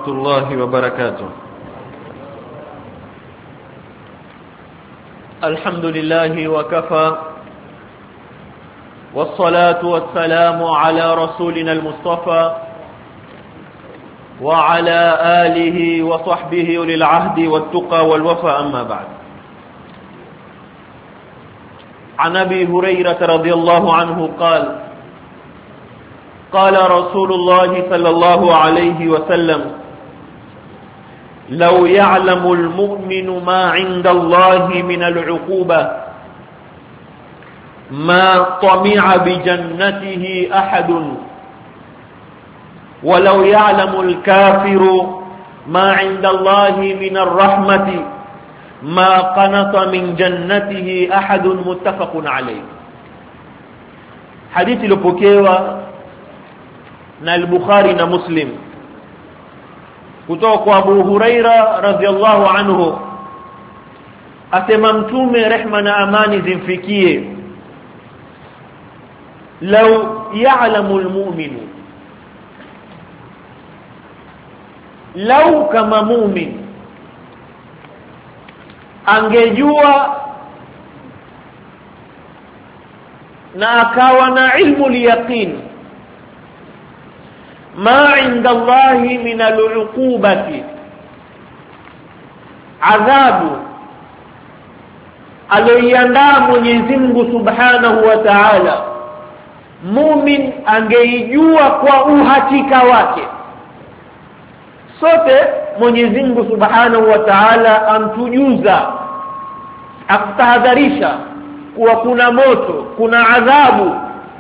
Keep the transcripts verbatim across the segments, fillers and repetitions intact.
الله وبركاته. الحمد لله وكفى، والصلاة والسلام على رسولنا المصطفى وعلى آله وصحبه أولي العهد والتقى والوفاء، أما بعد. عن أبي هريرة رضي الله عنه قال: قال رسول الله صلى الله عليه وسلم: لو يعلم المؤمن ما عند الله من العقوبة ما طمع بجنته أحد، ولو يعلم الكافر ما عند الله من الرحمة ما قنط من جنته أحد. متفق عليه. حديث لبوكيوة na al-Bukhari na Muslim kutoka kwa Abu Huraira radhiyallahu anhu, asema Mtume rehma na amani zimfikie: law ya'lamu al-mu'minu, law kama mu'min angejua na akawa na ilmu al-yaqin ma inda Allahi min al-uqubati, adhabu aliyoiandaa Mwenyezi Mungu Subhanahu wa Ta'ala, mumin angeijua kwa uhakika wake. Sote Mwenyezi Mungu Subhanahu wa Ta'ala amtujuza, akutahadharisha kuwa kuna moto, kuna adhabu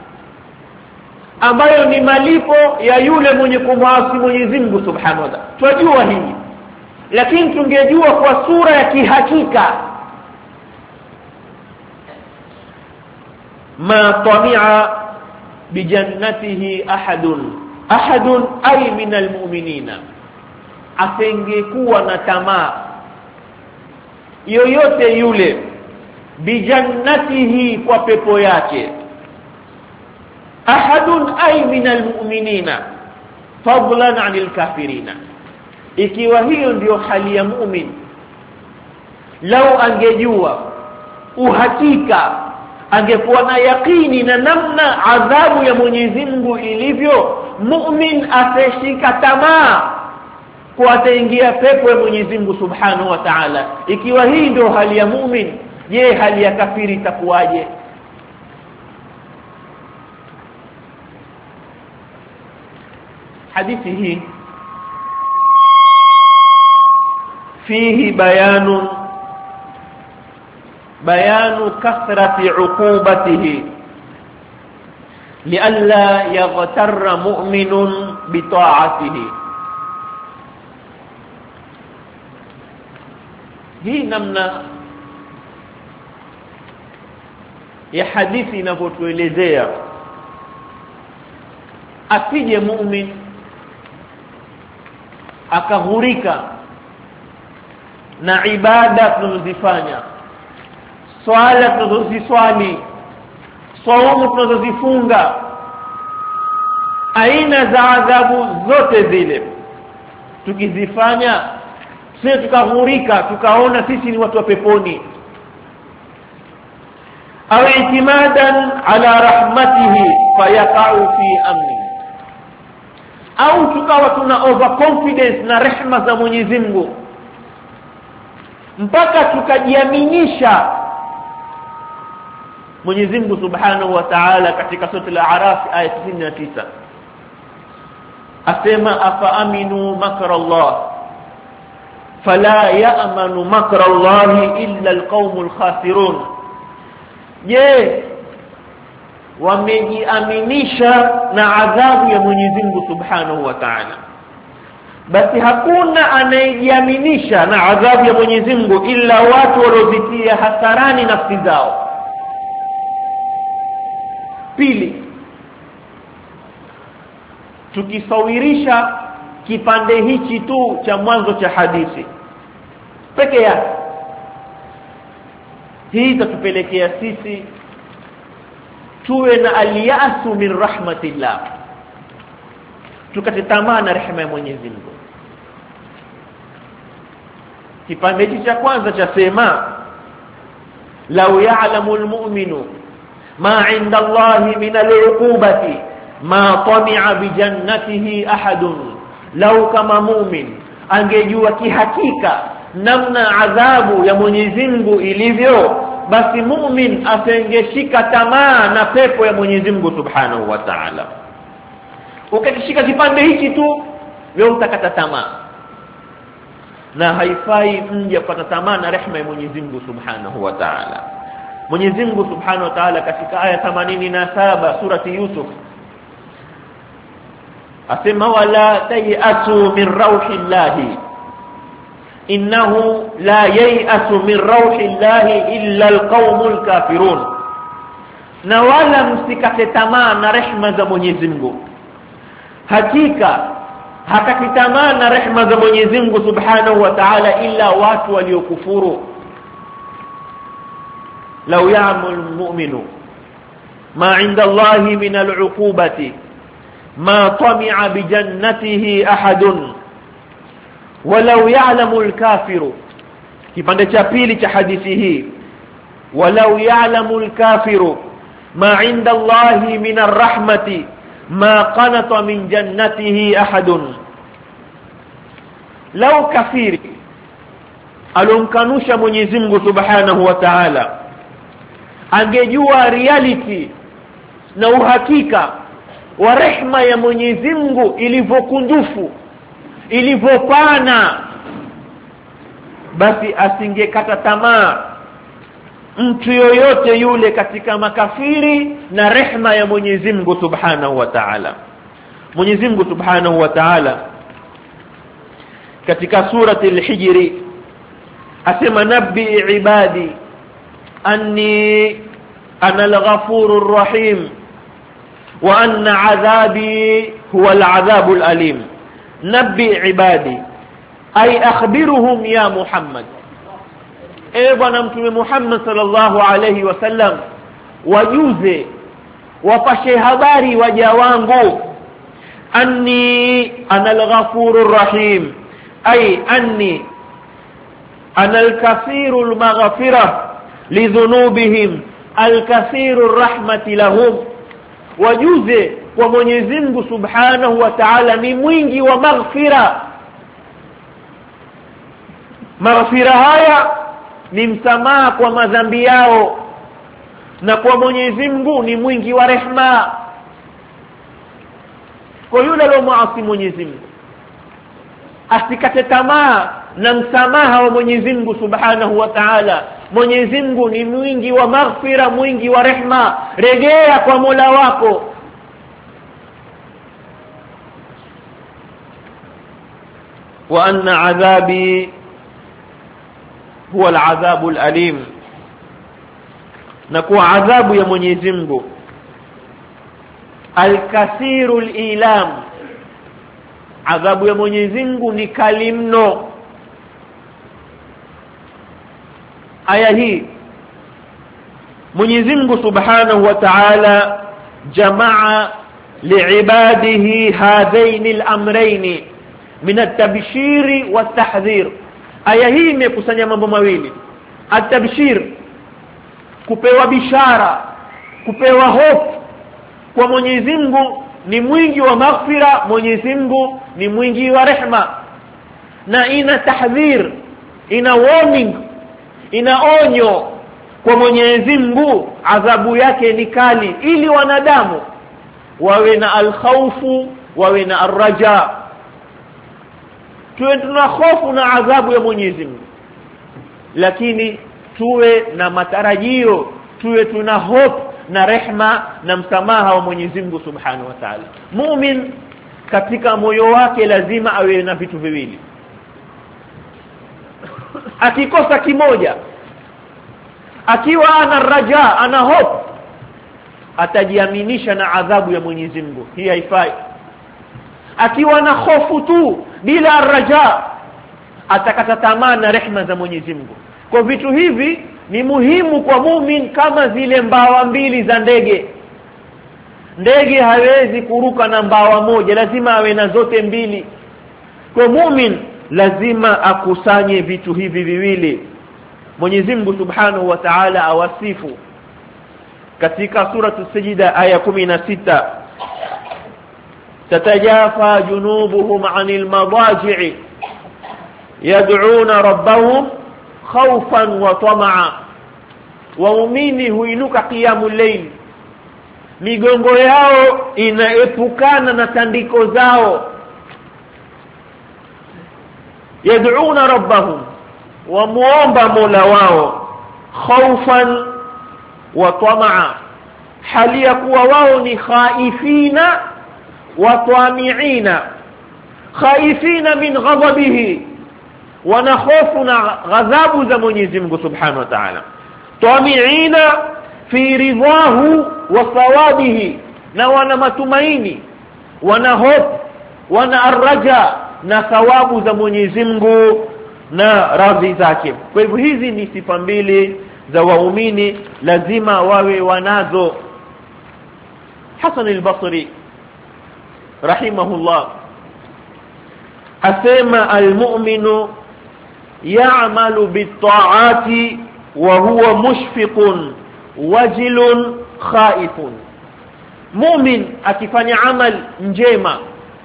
ambayo ni malipo ya yule mwenye kumwasi Mwenyezi Mungu Subhanahu wa Ta'ala. Twajua hili, lakini tungejua kwa sura ya kihakika. Ma tami'a bi jannatihi ahadun, ahadun ay min almu'minina, asingekuwa na tamaa yoyote yule bi jannatihi, kwa pepo yake. Ahadun ay min almu'minina fadlan 'anil kafirina, ikiwa hiyo ndio hali ya mu'min, lau angejua uhakika, angekuwa na yakini na namna adhabu ya Mwenyezi Mungu ilivyo, mu'min atashika tamaa kwa ataingia pepo ya Mwenyezi Mungu Subhanahu wa Ta'ala. Ikiwa hii ndio hali ya mu'min, je, hali ya kafiri itakuwaje? Hadithi hii fihi bayanu bayanu kathrati uqubatihi lialla yaghtarra mu'minun bi ta'atihi. Hii namna ya hadithi inavyotuelezea, asije mu'min akaghurika na ibada tunazozifanya, swala tunazoziswali, saumu tunazozifunga, aina za adhabu zote zile tukizifanya, sisi tukaghurika tukaona sisi ni watu wa peponi, au itimadan ala rahmatihi fayaqa'u fi amni, au tukawa tuna overconfidence na rehema za Mwenyezi Mungu mpaka tukajiaminisha. Mwenyezi Mungu Subhanahu wa Ta'ala katika sura al-A'raf aya tisini na tisa asema: afa aminu makra Allah fala ya'manu makra Allah illa al-qaumul khasirun. Je, wamejiaminisha na adhabu ya Mwenyezi Mungu Subhanahu wa Ta'ala, basi hakuna anayejiaminisha na adhabu ya Mwenyezi Mungu ila watu waliozitia hasarani nafsi zao. Pili, tukisawirisha kipande hichi tu cha mwanzo cha hadithi peke yake, hii itatupelekea sisi tuwe na aliyasu min rahmatillah, tukate tamaa na rehema ya Mwenyezi Mungu. kipande hiki cha kwanza cha sema law ya'lamu almu'minu ma 'inda Allahi min al'uqubati ma tami'a bi jannatihi ahadun, law kama mu'min angejua kihakika namna adhabu ya Mwenyezi Mungu ilivyo, basi mu'min asingeshika tamaa na pepo ya Mwenyezi Mungu Subhanahu wa Ta'ala. Ukishika kipande hiki tu wewe utakata tamaa, na haifai mje kupata tamaa na rehema ya Mwenyezi Mungu Subhanahu wa Ta'ala. Mwenyezi Mungu Subhanahu wa Ta'ala katika aya themanini na saba surati Yusuf asema wala tayasu min rauhillahi innahu la yayasu min rauhillahi illa alqaumul kafirun, na wala msikate tamaa na rehema za Mwenyezi Mungu, hakika hakati tamaa na rehema za Mwenyezi Mungu Subhanahu wa Ta'ala illa watu waliokufuru. law ya'lamu almu'minu ma 'inda Allahi min al'uqubati ma tami'a bi jannatihi ahadun walau ya'lamu al-kafiru. Kipande cha pili cha hadithi hii, walau ya'lamu al-kafiru ma 'inda Allahi min ar-rahmati ma qanata min jannatihi ahadun. Lau kafiri alomkanusha Mwenyezi Mungu Subhanahu wa Ta'ala angejua reality na uhakika wa rehema ya Mwenyezi Mungu ilivyokundufu, ilivyopana, basi asingekata tamaa mtu yoyote yule katika makafiri na rehema ya Mwenyezi Mungu Subhanahu wa Ta'ala. Mwenyezi Mungu Subhanahu wa Ta'ala katika surati al-Hijr asema nabbi ibadi anni ana al-ghafurur rahim wa anna adhabi huwa al-adhabul alim. nabbi ibadi ay akhbiruhum ya Muhammad, e bwana mtume Muhammad sallallahu alayhi wasallam, wajuze wapashe habari waja wangu, anni ana al-ghafurur rahim ay anni ana al-kathirul maghfirah lidhunubihim al-kathirur rahmati lahum. Wajuze kwa Mwenyezi Mungu Subhanahu wa Ta'ala ni mwingi wa maghfira. Maghfira haya ni msamaha kwa madhambi yao, na kwa Mwenyezi Mungu ni mwingi wa rehema. Kwa yule aliyomwasi Mwenyezi Mungu asikate tamaa na msamaha wa Mwenyezi Mungu Subhanahu wa Ta'ala. Mwenyezi Mungu ni mwingi wa maghfira, mwingi wa rehema. Rejea kwa Mola wako. wa anna adhabi huwa al-adhabul alim, na kwa adhabu ya Mwenyezi Mungu al-kathirul ilam, adhabu ya Mwenyezi Mungu ni kali mno. Aya hii Mwenyezi Mungu Subhanahu wa Ta'ala jamaa liibadihi hadhaini al-amrayn min at-tabshiri wat-tahdhir. Aya hii imekusanya mambo mawili, at-tabshir, kupewa bishara, kupewa hofu kwa Mwenyezi Mungu ni mwingi wa maghfira, Mwenyezi Mungu ni mwingi wa rehema, na ina tahdhir, ina warning, ina onyo kwa Mwenyezi Mungu adhabu yake ni kali, ili wanadamu wawe na al-khawfu, wawe na ar-raja. Tuwe tuna hofu na adhabu ya Mwenyezi Mungu, lakini tuwe na matarajio, tuwe tuna hope na rehma na msamaha wa Mwenyezi Mungu Subhanahu wa Ta'ala. Muumini katika moyo wake lazima awe na vitu viwili. Akikosa kimoja, akiwa ana raja, ana hope, atajiaminisha na adhabu ya Mwenyezi Mungu. Hii haifai. Akiwa na hofu tu bila raja, atakata tamaa na rehema za Mwenyezi Mungu. Kwa vitu hivi ni muhimu kwa muumini kama zile mbawa mbili za ndege. Ndege hawezi kuruka na mbawa moja, lazima awe na zote mbili. Kwa muumini lazima akusanye vitu hivi viwili. Mwenyezi Mungu Subhanahu wa Ta'ala awasifu katika suratu Sajida aya kumi na sita, tatajafa junubuhum 'anil madaji'i yad'una rabbahum khawfan wa tama'a. Waumini huinuka qiyamul layl, migongo yao inaepukana na tandiko zao, yad'una rabbahum, wa muomba mola wao, khawfan wa tama'a, hali ya kuwa wao ni khaifina wa tami'ina. Khaifina min ghadabihi, wana hofu na ghadhabu za Mwenyezi Mungu Subhanahu wa Ta'ala. Tami'ina fi ridahu wa thawabihi, na wana matumaini, wana hofu, wana arraja na thawabu za Mwenyezi Mungu na radhi zake. Kwa hivyo hizi ni sifa mbili za waumini lazima wawe wanazo. Hasan al-Basri rahimahullah asema al-mu'minu ya'malu bit-ta'ati wa huwa mushfiqun wajilun khaifun. Mu'min akifanya amal njema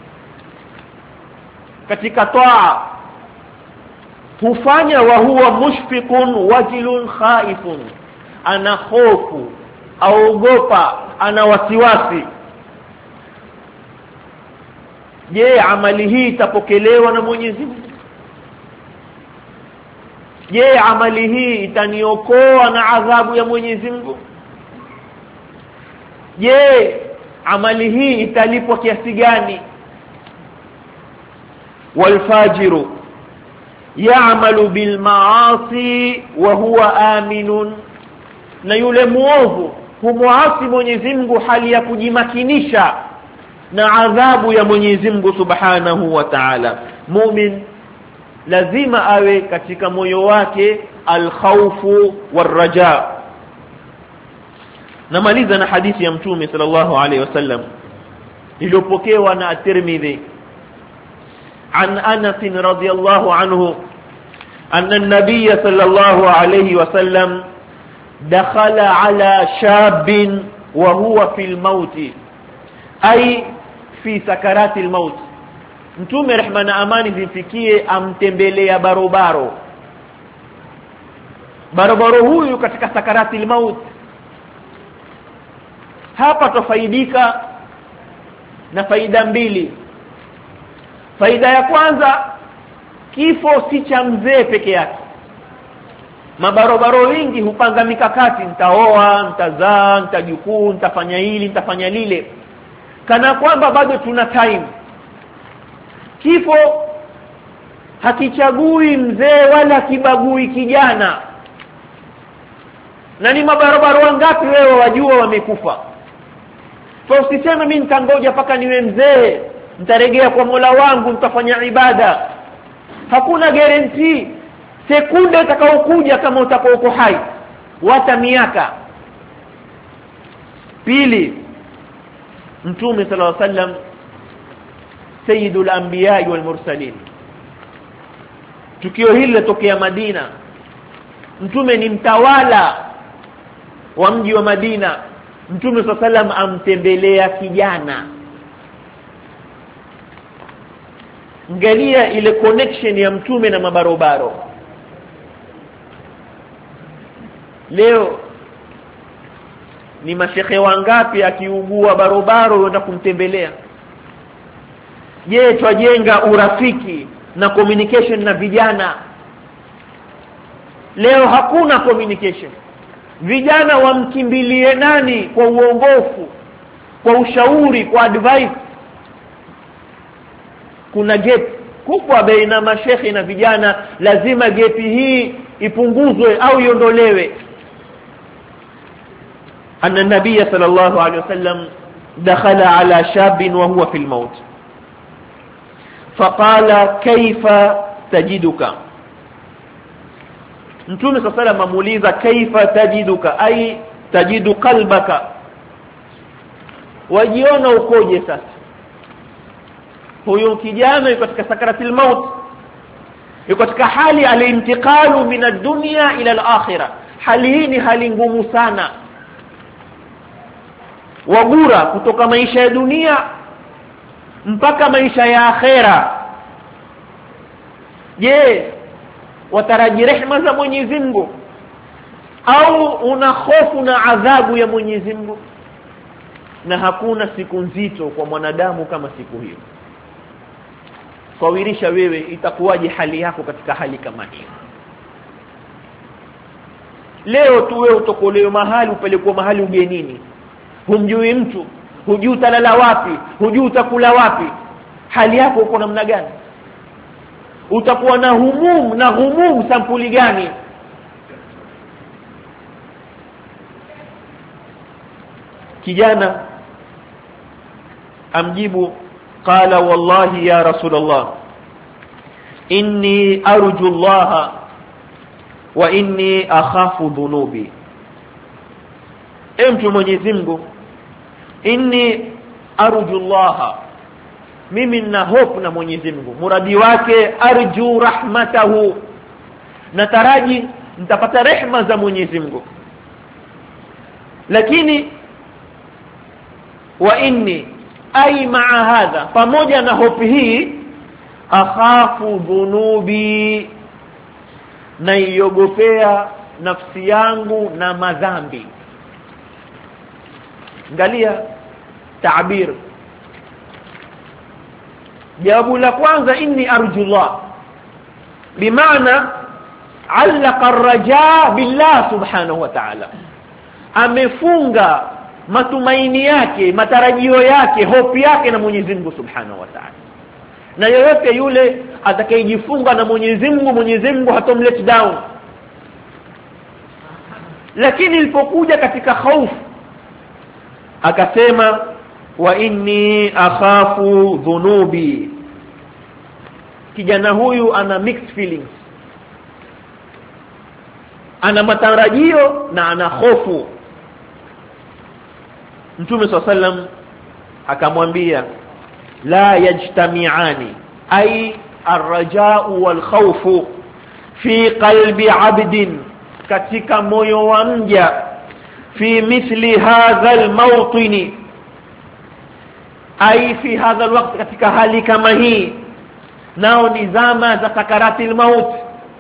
katika taa hufanya wa huwa mushfiqun wajilun khaifun, ana hofu, aogopa, ana wasiwasi. Je, amali hii itapokelewa na Mwenyezi Mungu? Je, amali hii itaniokoa na adhabu ya Mwenyezi Mungu? Je, amali hii italipwa kiasi gani? Walfajiru ya'malu bil ma'asi wa huwa aminun, na yule muovu humuasi Mwenyezi Mungu hali ya kujimakinisha na adhabu ya Mwenyezi Mungu Subhanahu wa Ta'ala. Mu'min lazima awe katika moyo wake al-khawfu war-raja. Namaliza na hadithi ya Mtume sallallahu alayhi wasallam iliyopokewa na At-Tirmidhi عن أنس رضي الله عنه أن النبي صلى الله عليه وسلم دخل على شاب وهو في الموت، أي في سكرات الموت. Mtume rehma na amani zimfikie amtembelea barobaro. Barobaro huyu katika sakarati al-maut. Hapa tufaidika na faida mbili. Faida ya kwanza, kifo si cha mzee peke yake. Mabarobaro wengi hupanga mikakati, nitaoa, nitazaa, nitajukuu, nitafanya hili, nitafanya lile, kana kwamba bado tuna time. Kifo hakichagui mzee wala kibagui kijana. Na ni mabarobaro wangapi wewe wajua wamekufa? So usiseme mimi nitangoja paka niwe mzee, nitarejea kwa Mola wangu, nitafanya ibada. Hakuna guarantee sekunde itakayokuja kama utakuwa uko hai, wata miaka. Pili, Mtume sallallahu alaihi wasallam sayyidul anbiya wal mursalin. Tukio hili litokea Madina. Mtume ni mtawala wa mji wa Madina. Mtume sallallahu alaihi wasallam amtembelea kijana. Angalia ile connection ya Mtume na mabarobaro. Leo ni mashekhe wangapi akiugua barobaro wenda kumtembelea? Je, twajenga urafiki na communication na vijana? Leo hakuna communication. Vijana wamkimbilie nani kwa uongofu, kwa ushauri, kwa advice? Kuna gap kubwa baina mashekhi na vijana. Lazima gap hii ipunguzwe au iondolewe. أن النبي صلى الله عليه وسلم دخل على شاب وهو في الموت فقال كيف تجدك. Mtume صلى الله عليه وسلم amuuliza kaifa tajiduka, ai tajidu qalbaka, wajiona ukoje sasa? Huyo kijana yuko katika sakaratil maut, yuko katika hali al-intiqalu min ad-dunya ila al-akhirah. Hali hii ni hali ngumu sana, wagura kutoka maisha ya dunia mpaka maisha ya akhera. Je, wataraji rehema za Mwenyezi Mungu au una hofu na adhabu ya Mwenyezi Mungu? Na hakuna siku nzito kwa mwanadamu kama siku hiyo. Kawirisha wewe itakuwaje hali yako katika hali kama hiyo? Leo tu wewe utokolewe mahali, upelekwa mahali ugenini, humjui mtu, hujui utalala wapi, hujui utakula wapi. Hali yako uko namna gani? Utakuwa na humum na humum sampuli gani? Kijana amjibu, qala wallahi ya Rasulullah, inni arju Allah wa inni akhafu dhunubi. E mtu Mwenyezi Mungu, inni arju Allah, mimi nina hope na Mwenyezi Mungu, muradi wake arju rahmatahu, nataraji nitapata rehema za Mwenyezi Mungu. Lakini wa inni ay ma'a hadha, pamoja na hope hii, akhafu dhunubi, na iogopea nafsi yangu na madhambi. Angalia taabir. Jawabu la kwanza, inni arjullah, bimaana allaqa ar-rajaa billah subhanahu wa ta'ala, amefunga matumaini yake, matarajio yake, hope yake na Mwenyezi Mungu subhanahu wa ta'ala. Na yoyote yule atakayejifunga na Mwenyezi Mungu, Mwenyezi Mungu hatomlet down. Lakini ilipokuja katika hofu akasema, wa inni akhafu dhunubi. Kijana huyu ana mixed feelings, ana matarajio na ana hofu. Mtume swalla sallam akamwambia, la yajtami'ani, ay ar-raja'u wal khawfu fi qalbi 'abdin, katika moyo wa mja, fi mithli hadha al-mawtin, ay fi hadha al-waqt, katika hali kama hii, nao ni zama za sakaratil maut,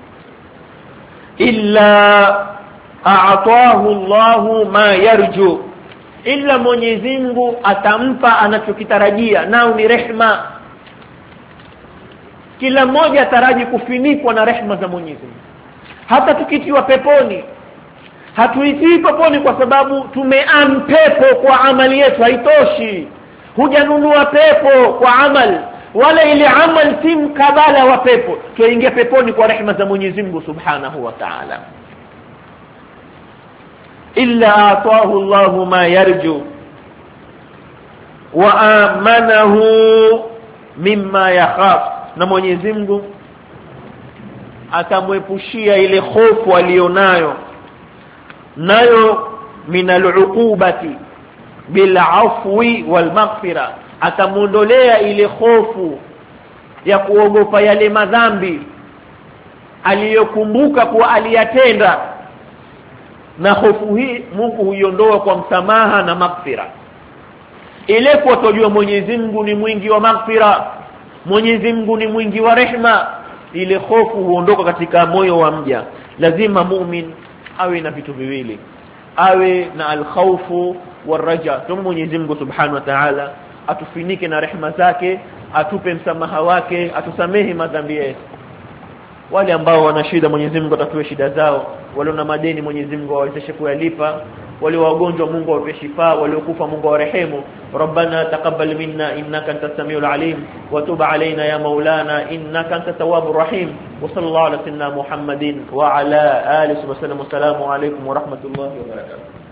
illa a'tahu Allahu ma yarju, illa Mwenyezi Mungu atampa anachokitarajia, nao ni rehma. Kila mmoja ataraji kufinikwa na rehma za Mwenyezi Mungu. Hata tukitiwa peponi, hatuitii peponi kwa sababu tumeam pepo kwa amali yetu, haitoshi. Hujanunua pepo kwa amal, wala ile amal si mkabala wa pepo. Tuingia peponi kwa rehma za Mwenyezi Mungu subhanahu wa ta'ala. illa ataahu Allahu ma yarju wa amanahu mimma yakhaf, na Mwenyezi Mungu atamwepushia ile hofu alionayo nayo, minal uqubati bil afwi wal maghfira, atamuondolea ile hofu ya kuogopa yale madhambi aliyokumbuka kuwa aliyatenda, na hofu hii Mungu huiondoa kwa msamaha na maghfira. Ile kwa kujua Mwenyezi Mungu ni mwingi wa maghfira, Mwenyezi Mungu ni mwingi wa rehma, ile hofu huondoka katika moyo wa mja. Lazima muumini awe na vitu viwili, awe na al-khawfu war-raja. Tumu Mwenyezi Mungu subhanahu wa ta'ala atufinike na rehema zake, atupe msamaha wake, atusamehe madhambi yetu. Wale ambao wana shida Mwenyezi Mungu atatue shida zao, wale na madeni Mwenyezi Mungu awawezeshe kuyalipa, wale wagonjwa Mungu awape shifa, wale kufa Mungu awarehemu. Rabbana taqabbal minna innaka antas samiul alim wa tub alaina ya maulana innaka antat tawwabur rahim. Wa sallallahu ala sayyidina Muhammadin wa ala alihi wa sallam. Assalamu alaykum wa rahmatullahi wa barakatuh.